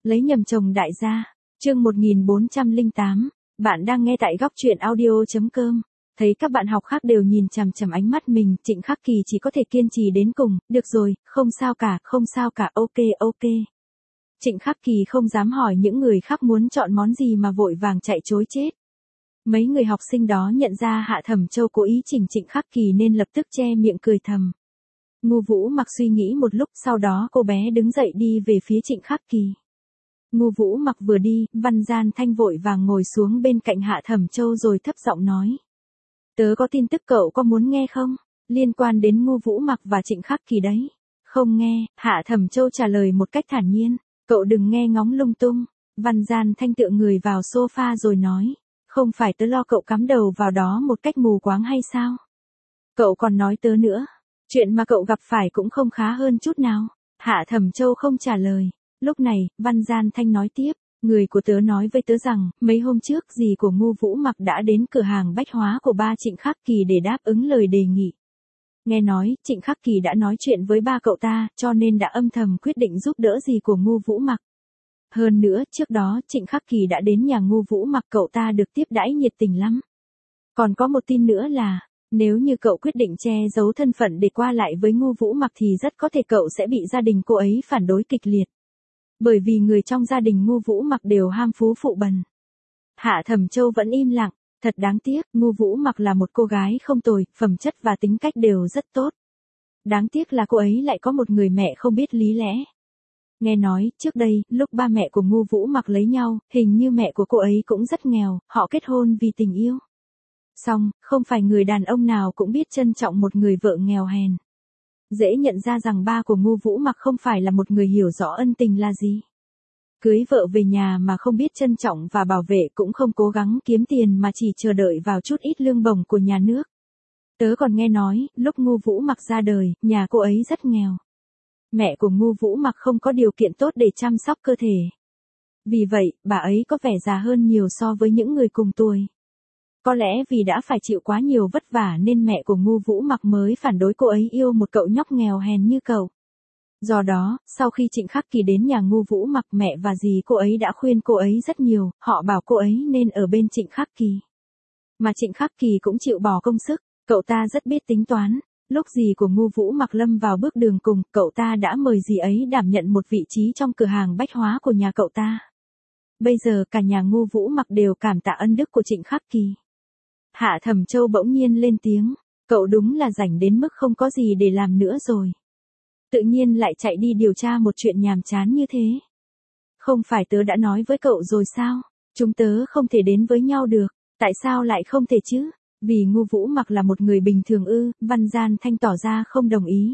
Lấy nhầm chồng đại gia. Chương 1408. Bạn đang nghe tại góc truyện audio.com. Thấy các bạn học khác đều nhìn chằm chằm ánh mắt mình, Trịnh Khắc Kỳ chỉ có thể kiên trì đến cùng. Được rồi, không sao cả, không sao cả, ok. Trịnh Khắc Kỳ không dám hỏi những người khác muốn chọn món gì mà vội vàng chạy chối chết. Mấy người học sinh đó nhận ra Hạ Thẩm Châu cố ý chỉnh Trịnh Khắc Kỳ nên lập tức che miệng cười thầm. Ngô Vũ Mặc suy nghĩ một lúc, sau đó cô bé đứng dậy đi về phía Trịnh Khắc Kỳ. Ngô Vũ Mặc vừa đi, Văn Gian Thanh vội vàng ngồi xuống bên cạnh Hạ Thẩm Châu rồi thấp giọng nói. Tớ có tin tức cậu có muốn nghe không? Liên quan đến Ngô Vũ Mặc và Trịnh Khắc Kỳ đấy. Không nghe, Hạ Thẩm Châu trả lời một cách thản nhiên. Cậu đừng nghe ngóng lung tung. Văn Gian Thanh tựa người vào sofa rồi nói. Không phải tớ lo cậu cắm đầu vào đó một cách mù quáng hay sao? Cậu còn nói tớ nữa. Chuyện mà cậu gặp phải cũng không khá hơn chút nào. Hạ Thẩm Châu không trả lời. Lúc này, Văn Gian Thanh nói tiếp. Người của tớ nói với tớ rằng, mấy hôm trước dì của Ngô Vũ Mặc đã đến cửa hàng bách hóa của ba Trịnh Khắc Kỳ để đáp ứng lời đề nghị. Nghe nói, Trịnh Khắc Kỳ đã nói chuyện với ba cậu ta, cho nên đã âm thầm quyết định giúp đỡ dì của Ngô Vũ Mặc. Hơn nữa, trước đó, Trịnh Khắc Kỳ đã đến nhà Ngô Vũ Mặc, cậu ta được tiếp đãi nhiệt tình lắm. Còn có một tin nữa là, nếu như cậu quyết định che giấu thân phận để qua lại với Ngô Vũ Mặc thì rất có thể cậu sẽ bị gia đình cô ấy phản đối kịch liệt. Bởi vì người trong gia đình Ngô Vũ Mặc đều ham phú phụ bần. Hạ Thẩm Châu vẫn im lặng, thật đáng tiếc, Ngô Vũ Mặc là một cô gái không tồi, phẩm chất và tính cách đều rất tốt. Đáng tiếc là cô ấy lại có một người mẹ không biết lý lẽ. Nghe nói, trước đây, lúc ba mẹ của Ngô Vũ Mặc lấy nhau, hình như mẹ của cô ấy cũng rất nghèo, họ kết hôn vì tình yêu. Xong, không phải người đàn ông nào cũng biết trân trọng một người vợ nghèo hèn. Dễ nhận ra rằng ba của Ngô Vũ Mặc không phải là một người hiểu rõ ân tình là gì. Cưới vợ về nhà mà không biết trân trọng và bảo vệ, cũng không cố gắng kiếm tiền mà chỉ chờ đợi vào chút ít lương bổng của nhà nước. Tớ còn nghe nói, lúc Ngô Vũ Mặc ra đời, nhà cô ấy rất nghèo. Mẹ của Ngô Vũ Mặc không có điều kiện tốt để chăm sóc cơ thể. Vì vậy, bà ấy có vẻ già hơn nhiều so với những người cùng tuổi. Có lẽ vì đã phải chịu quá nhiều vất vả nên mẹ của Ngô Vũ Mặc mới phản đối cô ấy yêu một cậu nhóc nghèo hèn như cậu. Do đó, sau khi Trịnh Khắc Kỳ đến nhà Ngô Vũ Mặc, mẹ và dì cô ấy đã khuyên cô ấy rất nhiều, họ bảo cô ấy nên ở bên Trịnh Khắc Kỳ. Mà Trịnh Khắc Kỳ cũng chịu bỏ công sức, cậu ta rất biết tính toán. Lúc dì của Ngô Vũ Mặc lâm vào bước đường cùng, cậu ta đã mời dì ấy đảm nhận một vị trí trong cửa hàng bách hóa của nhà cậu ta. Bây giờ cả nhà Ngô Vũ Mặc đều cảm tạ ân đức của Trịnh Khắc Kỳ. Hạ Thẩm Châu bỗng nhiên lên tiếng, cậu đúng là rảnh đến mức không có gì để làm nữa rồi. Tự nhiên lại chạy đi điều tra một chuyện nhàm chán như thế. Không phải tớ đã nói với cậu rồi sao, chúng tớ không thể đến với nhau được, tại sao lại không thể chứ? Vì Ngô Vũ Mặc là một người bình thường ư? Văn Gian Thanh tỏ ra không đồng ý.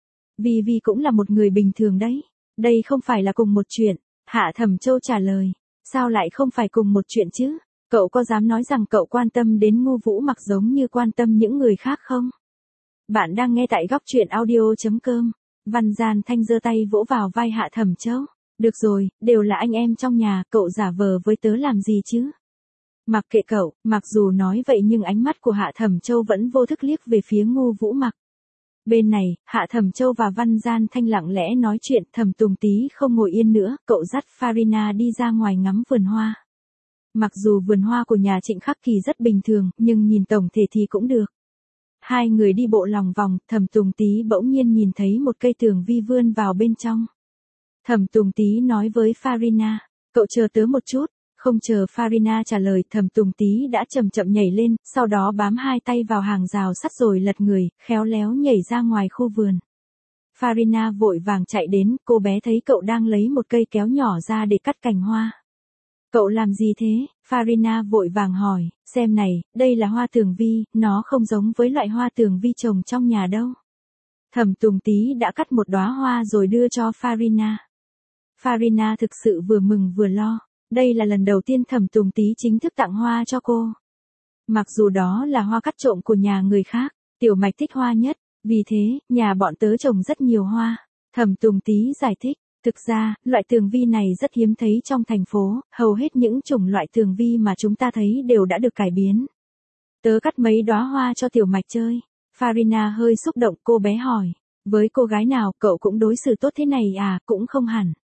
Vì cũng là một người bình thường đấy. Đây không phải là cùng một chuyện. Hạ Thẩm Châu trả lời. Sao lại không phải cùng một chuyện chứ? Cậu có dám nói rằng cậu quan tâm đến Ngô Vũ Mặc giống như quan tâm những người khác không? Bạn đang nghe tại góc truyện audio.com. Văn Gian Thanh giơ tay vỗ vào vai Hạ Thẩm Châu. Được rồi, đều là anh em trong nhà, cậu giả vờ với tớ làm gì chứ? Mặc kệ cậu, mặc dù nói vậy nhưng ánh mắt của Hạ Thẩm Châu vẫn vô thức liếc về phía Ngô Vũ Mặc. Bên này, Hạ Thẩm Châu và Văn Gian Thanh lặng lẽ nói chuyện, Thẩm Tùng Tý không ngồi yên nữa, cậu dắt Farina đi ra ngoài ngắm vườn hoa. Mặc dù vườn hoa của nhà Trịnh Khắc Kỳ rất bình thường, nhưng nhìn tổng thể thì cũng được. Hai người đi bộ lòng vòng, Thẩm Tùng Tý bỗng nhiên nhìn thấy một cây tường vi vươn vào bên trong. Thẩm Tùng Tý nói với Farina, cậu chờ tớ một chút. Không chờ Farina trả lời, Thẩm Tùng Tý đã chậm chậm nhảy lên, sau đó bám hai tay vào hàng rào sắt rồi lật người, khéo léo nhảy ra ngoài khu vườn. Farina vội vàng chạy đến, cô bé thấy cậu đang lấy một cây kéo nhỏ ra để cắt cành hoa. Cậu làm gì thế? Farina vội vàng hỏi, xem này, đây là hoa tường vi, nó không giống với loại hoa tường vi trồng trong nhà đâu. Thẩm Tùng Tý đã cắt một đóa hoa rồi đưa cho Farina. Farina thực sự vừa mừng vừa lo. Đây là lần đầu tiên Thẩm Tùng Tý chính thức tặng hoa cho cô. Mặc dù đó là hoa cắt trộm của nhà người khác, Tiểu Mạch thích hoa nhất, vì thế, nhà bọn tớ trồng rất nhiều hoa. Thẩm Tùng Tý giải thích, thực ra, loại tường vi này rất hiếm thấy trong thành phố, hầu hết những chủng loại tường vi mà chúng ta thấy đều đã được cải biến. Tớ cắt mấy đóa hoa cho Tiểu Mạch chơi. Farina hơi xúc động, cô bé hỏi, với cô gái nào cậu cũng đối xử tốt thế này à? Cũng không hẳn.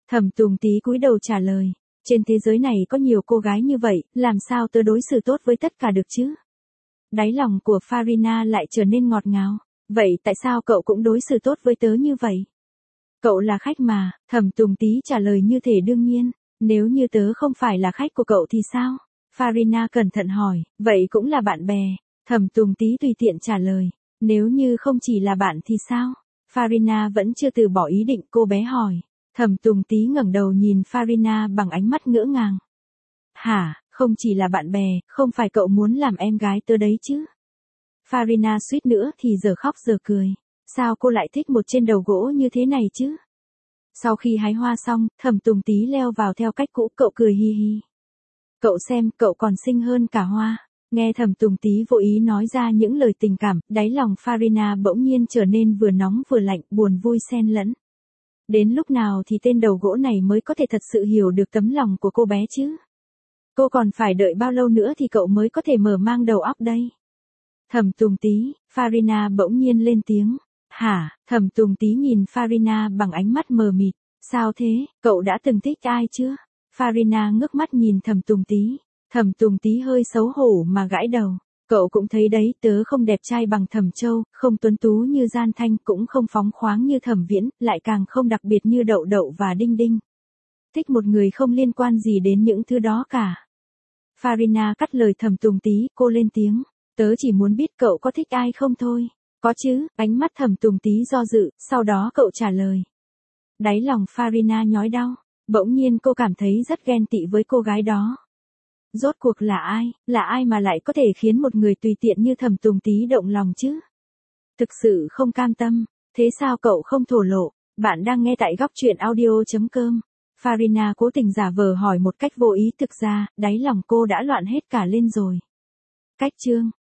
Thẩm Tùng Tý cúi đầu trả lời. Trên thế giới này có nhiều cô gái như vậy, làm sao tớ đối xử tốt với tất cả được chứ? Đáy lòng của Farina lại trở nên ngọt ngào. Vậy tại sao cậu cũng đối xử tốt với tớ như vậy? Cậu là khách mà, Thẩm Tùng Tý trả lời như thể đương nhiên. Nếu như tớ không phải là khách của cậu thì sao? Farina cẩn thận hỏi, vậy cũng là bạn bè. Thẩm Tùng Tý tùy tiện trả lời. Nếu như không chỉ là bạn thì sao? Farina vẫn chưa từ bỏ ý định, cô bé hỏi. Thẩm Tùng Tý ngẩng đầu nhìn Farina bằng ánh mắt ngỡ ngàng. Hả, không chỉ là bạn bè, không phải cậu muốn làm em gái tớ đấy chứ? Farina suýt nữa thì giờ khóc giờ cười. Sao cô lại thích một trên đầu gỗ như thế này chứ? Sau khi hái hoa xong, Thẩm Tùng Tý leo vào theo cách cũ, cậu cười hi hi. Cậu xem, cậu còn xinh hơn cả hoa. Nghe Thẩm Tùng Tý vô ý nói ra những lời tình cảm, đáy lòng Farina bỗng nhiên trở nên vừa nóng vừa lạnh, buồn vui xen lẫn. Đến lúc nào thì tên đầu gỗ này mới có thể thật sự hiểu được tấm lòng của cô bé chứ? Cô còn phải đợi bao lâu nữa thì cậu mới có thể mở mang đầu óc đây? Thẩm Tùng Tý, Farina bỗng nhiên lên tiếng. Hả, Thẩm Tùng Tý nhìn Farina bằng ánh mắt mờ mịt. Sao thế, cậu đã từng thích ai chưa? Farina ngước mắt nhìn Thẩm Tùng Tý. Thẩm Tùng Tý hơi xấu hổ mà gãi đầu. Cậu cũng thấy đấy, tớ không đẹp trai bằng Thẩm Châu, không tuấn tú như Gian Thanh, cũng không phóng khoáng như Thẩm Viễn, lại càng không đặc biệt như Đậu Đậu và Đinh Đinh. Thích một người không liên quan gì đến những thứ đó cả. Farina cắt lời Thẩm Tùng Tý, cô lên tiếng. Tớ chỉ muốn biết cậu có thích ai không thôi. Có chứ, ánh mắt Thẩm Tùng Tý do dự, sau đó cậu trả lời. Đáy lòng Farina nhói đau, bỗng nhiên cô cảm thấy rất ghen tị với cô gái đó. Rốt cuộc là ai mà lại có thể khiến một người tùy tiện như Thẩm Tùng Tý động lòng chứ? Thực sự không cam tâm, thế sao cậu không thổ lộ? Bạn đang nghe tại góc truyện audio.com. Farina cố tình giả vờ hỏi một cách vô ý, thực ra, đáy lòng cô đã loạn hết cả lên rồi. Cách chương